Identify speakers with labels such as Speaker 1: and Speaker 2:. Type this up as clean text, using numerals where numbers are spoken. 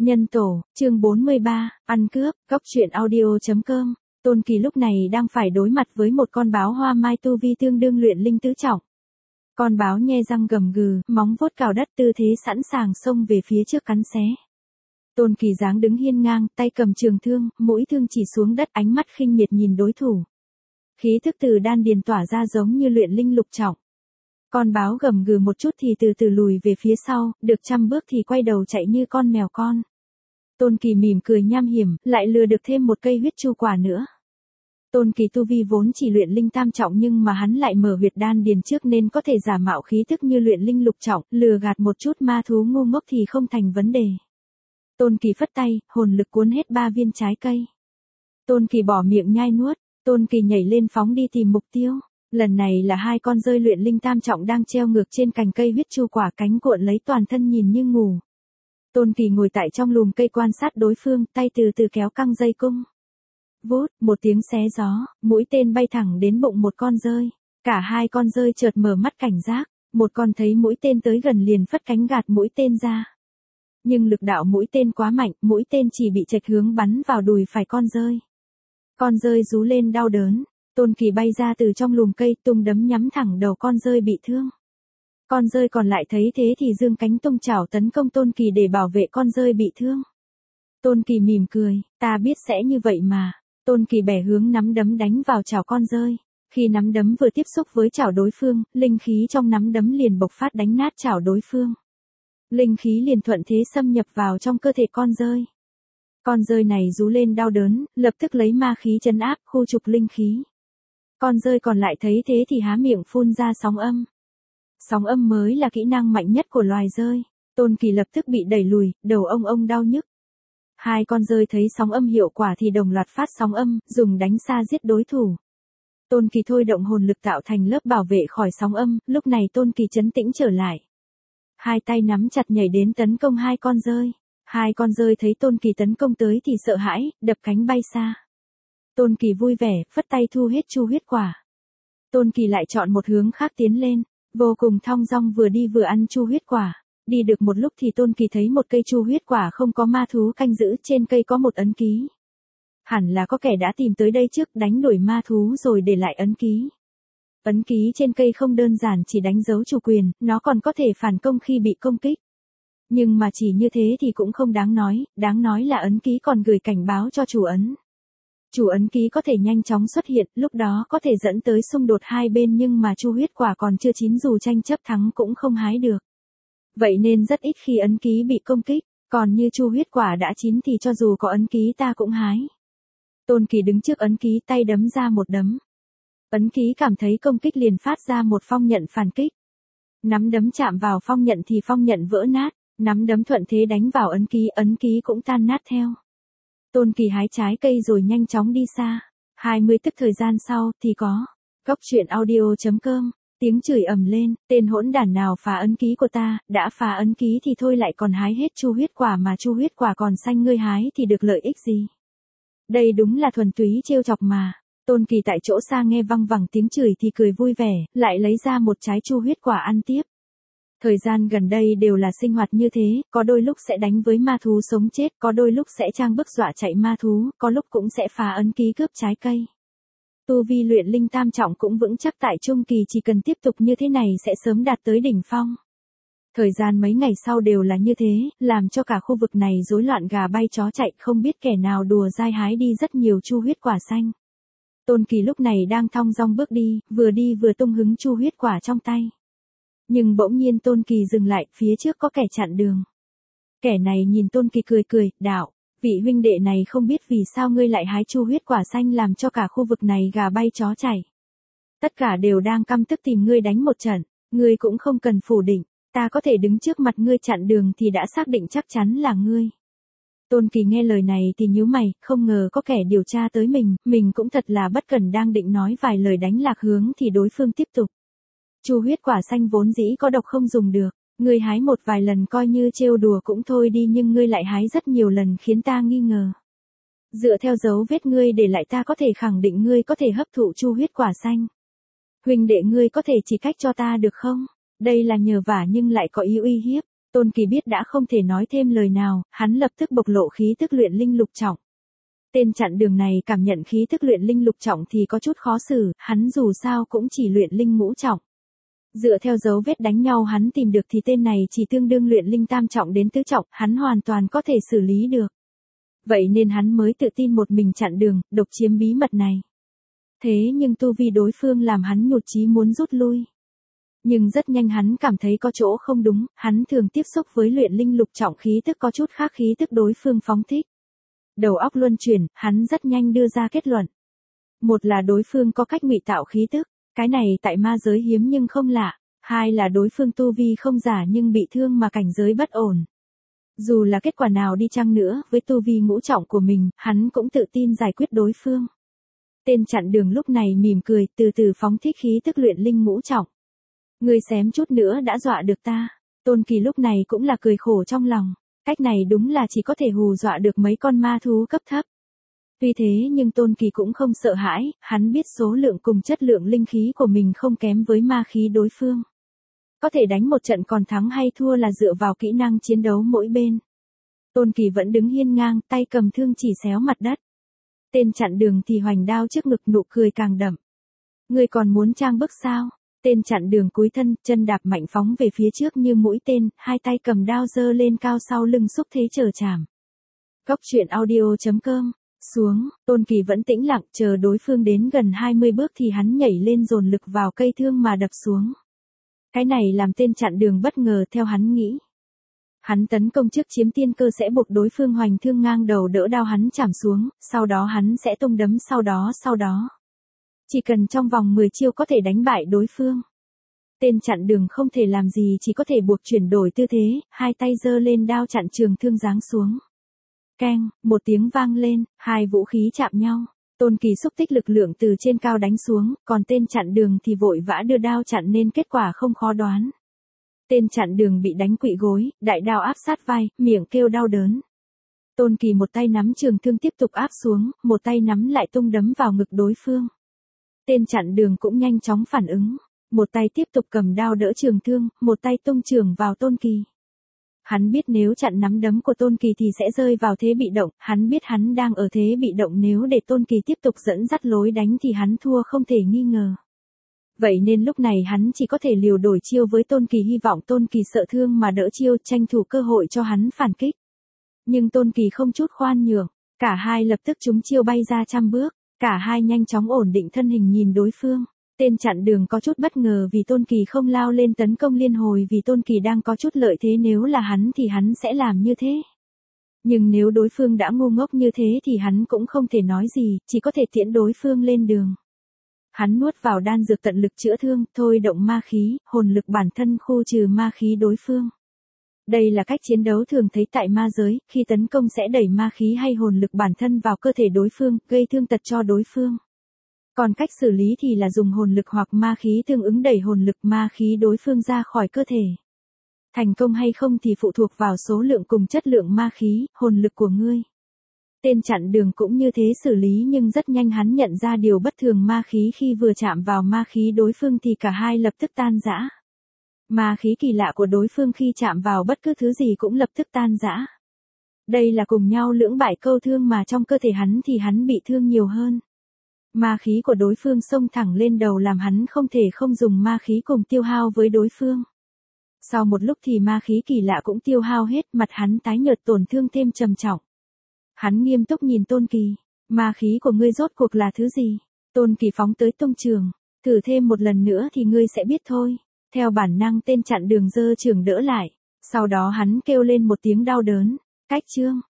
Speaker 1: Nhân tổ, chương 43, ăn cướp, góc truyện audio.com. Tôn Kỳ lúc này đang phải đối mặt với một con báo hoa mai tu vi tương đương luyện linh tứ trọng. Con báo nhe răng gầm gừ, móng vuốt cào đất tư thế sẵn sàng xông về phía trước cắn xé. Tôn Kỳ dáng đứng hiên ngang, tay cầm trường thương, mũi thương chỉ xuống đất, ánh mắt khinh miệt nhìn đối thủ. Khí thức từ đan điền tỏa ra giống như luyện linh lục trọng. Con báo gầm gừ một chút thì từ từ lùi về phía sau, được 100 bước thì quay đầu chạy như con mèo con. Tôn Kỳ mỉm cười nham hiểm, lại lừa được thêm một cây huyết chu quả nữa. Tôn Kỳ tu vi vốn chỉ luyện linh tam trọng nhưng mà hắn lại mở huyệt đan điền trước nên có thể giả mạo khí thức như luyện linh lục trọng, lừa gạt một chút ma thú ngu ngốc thì không thành vấn đề. Tôn Kỳ phất tay, hồn lực cuốn hết 3 viên trái cây. Tôn Kỳ bỏ miệng nhai nuốt, Tôn Kỳ nhảy lên phóng đi tìm mục tiêu. Lần này là 2 con rơi luyện linh tam trọng đang treo ngược trên cành cây huyết chu quả, cánh cuộn lấy toàn thân nhìn như ngủ. Tôn Kỳ ngồi tại trong lùm cây quan sát đối phương, tay từ từ kéo căng dây cung. Vút, một tiếng xé gió, mũi tên bay thẳng đến bụng một con rơi. Cả 2 con rơi chợt mở mắt cảnh giác, một con thấy mũi tên tới gần liền phất cánh gạt mũi tên ra. Nhưng lực đạo mũi tên quá mạnh, mũi tên chỉ bị chệch hướng bắn vào đùi phải con rơi. Con rơi rú lên đau đớn. Tôn Kỳ bay ra từ trong lùm cây, tung đấm nhắm thẳng đầu con rơi bị thương. Con rơi còn lại thấy thế thì giương cánh tung chảo tấn công Tôn Kỳ để bảo vệ con rơi bị thương. Tôn Kỳ mỉm cười, ta biết sẽ như vậy mà. Tôn Kỳ bẻ hướng nắm đấm đánh vào chảo con rơi. Khi nắm đấm vừa tiếp xúc với chảo đối phương, linh khí trong nắm đấm liền bộc phát đánh nát chảo đối phương. Linh khí liền thuận thế xâm nhập vào trong cơ thể con rơi. Con rơi này rú lên đau đớn, lập tức lấy ma khí trấn áp, khu trục linh khí. Con rơi còn lại thấy thế thì há miệng phun ra sóng âm. Sóng âm mới là kỹ năng mạnh nhất của loài rơi. Tôn Kỳ lập tức bị đẩy lùi, đầu ông đau nhức. 2 con rơi thấy sóng âm hiệu quả thì đồng loạt phát sóng âm, dùng đánh xa giết đối thủ. Tôn Kỳ thôi động hồn lực tạo thành lớp bảo vệ khỏi sóng âm, lúc này Tôn Kỳ trấn tĩnh trở lại. 2 tay nắm chặt nhảy đến tấn công 2 con rơi. 2 con rơi thấy Tôn Kỳ tấn công tới thì sợ hãi, đập cánh bay xa. Tôn Kỳ vui vẻ, phất tay thu hết chu huyết quả. Tôn Kỳ lại chọn một hướng khác tiến lên, vô cùng thong dong vừa đi vừa ăn chu huyết quả. Đi được một lúc thì Tôn Kỳ thấy một cây chu huyết quả không có ma thú canh giữ, trên cây có một ấn ký. Hẳn là có kẻ đã tìm tới đây trước, đánh đuổi ma thú rồi để lại ấn ký. Ấn ký trên cây không đơn giản chỉ đánh dấu chủ quyền, nó còn có thể phản công khi bị công kích. Nhưng mà chỉ như thế thì cũng không đáng nói là ấn ký còn gửi cảnh báo cho chủ ấn. Chủ ấn ký có thể nhanh chóng xuất hiện, lúc đó có thể dẫn tới xung đột hai bên nhưng mà chu huyết quả còn chưa chín dù tranh chấp thắng cũng không hái được. Vậy nên rất ít khi ấn ký bị công kích, còn như chu huyết quả đã chín thì cho dù có ấn ký ta cũng hái. Tôn Kỳ đứng trước ấn ký, tay đấm ra một đấm. Ấn ký cảm thấy công kích liền phát ra một phong nhận phản kích. Nắm đấm chạm vào phong nhận thì phong nhận vỡ nát, nắm đấm thuận thế đánh vào ấn ký cũng tan nát theo. Tôn Kỳ hái trái cây rồi nhanh chóng đi xa. 20 tức thời gian sau thì có. Góc truyện audio.com. Tiếng chửi ầm lên, tên hỗn đản nào phá ấn ký của ta, đã phá ấn ký thì thôi lại còn hái hết chu huyết quả mà chu huyết quả còn xanh ngươi hái thì được lợi ích gì. Đây đúng là thuần túy trêu chọc mà. Tôn Kỳ tại chỗ xa nghe văng vẳng tiếng chửi thì cười vui vẻ, lại lấy ra một trái chu huyết quả ăn tiếp. Thời gian gần đây đều là sinh hoạt như thế, có đôi lúc sẽ đánh với ma thú sống chết, có đôi lúc sẽ trang bức dọa chạy ma thú, có lúc cũng sẽ phá ấn ký cướp trái cây. Tu vi luyện linh tam trọng cũng vững chắc tại trung kỳ, chỉ cần tiếp tục như thế này sẽ sớm đạt tới đỉnh phong. Thời gian mấy ngày sau đều là như thế, làm cho cả khu vực này rối loạn gà bay chó chạy, không biết kẻ nào đùa dai hái đi rất nhiều chu huyết quả xanh. Tôn Kỳ lúc này đang thong dong bước đi vừa tung hứng chu huyết quả trong tay. Nhưng bỗng nhiên Tôn Kỳ dừng lại, phía trước có kẻ chặn đường. Kẻ này nhìn Tôn Kỳ cười, đạo, vị huynh đệ này không biết vì sao ngươi lại hái chu huyết quả xanh làm cho cả khu vực này gà bay chó chạy. Tất cả đều đang căm tức tìm ngươi đánh một trận, ngươi cũng không cần phủ định, ta có thể đứng trước mặt ngươi chặn đường thì đã xác định chắc chắn là ngươi. Tôn Kỳ nghe lời này thì nhíu mày, không ngờ có kẻ điều tra tới mình cũng thật là bất cẩn, đang định nói vài lời đánh lạc hướng thì đối phương tiếp tục. Chu huyết quả xanh vốn dĩ có độc không dùng được, ngươi hái một vài lần coi như trêu đùa cũng thôi đi nhưng ngươi lại hái rất nhiều lần khiến ta nghi ngờ. Dựa theo dấu vết ngươi để lại ta có thể khẳng định ngươi có thể hấp thụ chu huyết quả xanh. Huynh đệ ngươi có thể chỉ cách cho ta được không? Đây là nhờ vả nhưng lại có ý uy hiếp. Tôn Kỳ biết đã không thể nói thêm lời nào, hắn lập tức bộc lộ khí tức luyện linh lục trọng. Tên chặn đường này cảm nhận khí tức luyện linh lục trọng thì có chút khó xử, hắn dù sao cũng chỉ luyện linh ngũ trọng. Dựa theo dấu vết đánh nhau hắn tìm được thì tên này chỉ tương đương luyện linh tam trọng đến tứ trọng, hắn hoàn toàn có thể xử lý được. Vậy nên hắn mới tự tin một mình chặn đường, độc chiếm bí mật này. Thế nhưng tu vi đối phương làm hắn nhụt chí muốn rút lui. Nhưng rất nhanh hắn cảm thấy có chỗ không đúng, hắn thường tiếp xúc với luyện linh lục trọng khí tức có chút khác khí tức đối phương phóng thích. Đầu óc luân chuyển, hắn rất nhanh đưa ra kết luận. Một là đối phương có cách ngụy tạo khí tức, cái này tại ma giới hiếm nhưng không lạ. Hai là đối phương tu vi không giả nhưng bị thương mà cảnh giới bất ổn. Dù là kết quả nào đi chăng nữa, với tu vi ngũ trọng của mình, hắn cũng tự tin giải quyết đối phương. Tên chặn đường lúc này mỉm cười, từ từ phóng thích khí tức luyện linh ngũ trọng. Ngươi xém chút nữa đã dọa được ta. Tôn Kỳ lúc này cũng là cười khổ trong lòng. Cách này đúng là chỉ có thể hù dọa được mấy con ma thú cấp thấp. Tuy thế nhưng Tôn Kỳ cũng không sợ hãi, hắn biết số lượng cùng chất lượng linh khí của mình không kém với ma khí đối phương. Có thể đánh một trận còn thắng hay thua là dựa vào kỹ năng chiến đấu mỗi bên. Tôn Kỳ vẫn đứng hiên ngang, tay cầm thương chỉ xéo mặt đất. Tên chặn đường thì hoành đao trước ngực, nụ cười càng đậm. Ngươi còn muốn trang bức sao? Tên chặn đường cúi thân, chân đạp mạnh phóng về phía trước như mũi tên, hai tay cầm đao giơ lên cao sau lưng xúc thế chờ chạm. Cốc truyện audio.com. Xuống, Tôn Kỳ vẫn tĩnh lặng chờ đối phương đến gần 20 bước thì hắn nhảy lên dồn lực vào cây thương mà đập xuống. Cái này làm tên chặn đường bất ngờ theo hắn nghĩ. Hắn tấn công trước chiếm tiên cơ sẽ buộc đối phương hoành thương ngang đầu đỡ đao hắn chạm xuống, sau đó hắn sẽ tung đấm sau đó. Chỉ cần trong vòng 10 chiêu có thể đánh bại đối phương. Tên chặn đường không thể làm gì chỉ có thể buộc chuyển đổi tư thế, hai tay giơ lên đao chặn trường thương giáng xuống. Keng, một tiếng vang lên, hai vũ khí chạm nhau. Tôn Kỳ xúc tích lực lượng từ trên cao đánh xuống, còn tên chặn đường thì vội vã đưa đao chặn nên kết quả không khó đoán. Tên chặn đường bị đánh quỵ gối, đại đao áp sát vai, miệng kêu đau đớn. Tôn Kỳ một tay nắm trường thương tiếp tục áp xuống, một tay nắm lại tung đấm vào ngực đối phương. Tên chặn đường cũng nhanh chóng phản ứng, một tay tiếp tục cầm đao đỡ trường thương, một tay tung trường vào Tôn Kỳ. Hắn biết nếu chặn nắm đấm của Tôn Kỳ thì sẽ rơi vào thế bị động, hắn biết hắn đang ở thế bị động, nếu để Tôn Kỳ tiếp tục dẫn dắt lối đánh thì hắn thua không thể nghi ngờ. Vậy nên lúc này hắn chỉ có thể liều đổi chiêu với Tôn Kỳ, hy vọng Tôn Kỳ sợ thương mà đỡ chiêu, tranh thủ cơ hội cho hắn phản kích. Nhưng Tôn Kỳ không chút khoan nhượng, cả hai lập tức trúng chiêu bay ra trăm bước, cả hai nhanh chóng ổn định thân hình nhìn đối phương. Tên chặn đường có chút bất ngờ vì Tôn Kỳ không lao lên tấn công liên hồi, vì Tôn Kỳ đang có chút lợi thế, nếu là hắn thì hắn sẽ làm như thế. Nhưng nếu đối phương đã ngu ngốc như thế thì hắn cũng không thể nói gì, chỉ có thể tiễn đối phương lên đường. Hắn nuốt vào đan dược tận lực chữa thương, thôi động ma khí, hồn lực bản thân khu trừ ma khí đối phương. Đây là cách chiến đấu thường thấy tại ma giới, khi tấn công sẽ đẩy ma khí hay hồn lực bản thân vào cơ thể đối phương, gây thương tật cho đối phương. Còn cách xử lý thì là dùng hồn lực hoặc ma khí tương ứng đẩy hồn lực ma khí đối phương ra khỏi cơ thể. Thành công hay không thì phụ thuộc vào số lượng cùng chất lượng ma khí, hồn lực của ngươi. Tên chặn đường cũng như thế xử lý, nhưng rất nhanh hắn nhận ra điều bất thường, ma khí khi vừa chạm vào ma khí đối phương thì cả hai lập tức tan rã. Ma khí kỳ lạ của đối phương khi chạm vào bất cứ thứ gì cũng lập tức tan rã. Đây là cùng nhau lưỡng bại câu thương, mà trong cơ thể hắn thì hắn bị thương nhiều hơn. Ma khí của đối phương xông thẳng lên đầu làm hắn không thể không dùng ma khí cùng tiêu hao với đối phương. Sau một lúc thì ma khí kỳ lạ cũng tiêu hao hết, mặt hắn tái nhợt, tổn thương thêm trầm trọng. Hắn nghiêm túc nhìn Tôn Kỳ, ma khí của ngươi rốt cuộc là thứ gì? Tôn Kỳ phóng tới tung trường, thử thêm một lần nữa thì ngươi sẽ biết thôi. Theo bản năng tên chặn đường giơ trường đỡ lại, sau đó hắn kêu lên một tiếng đau đớn, cách chương.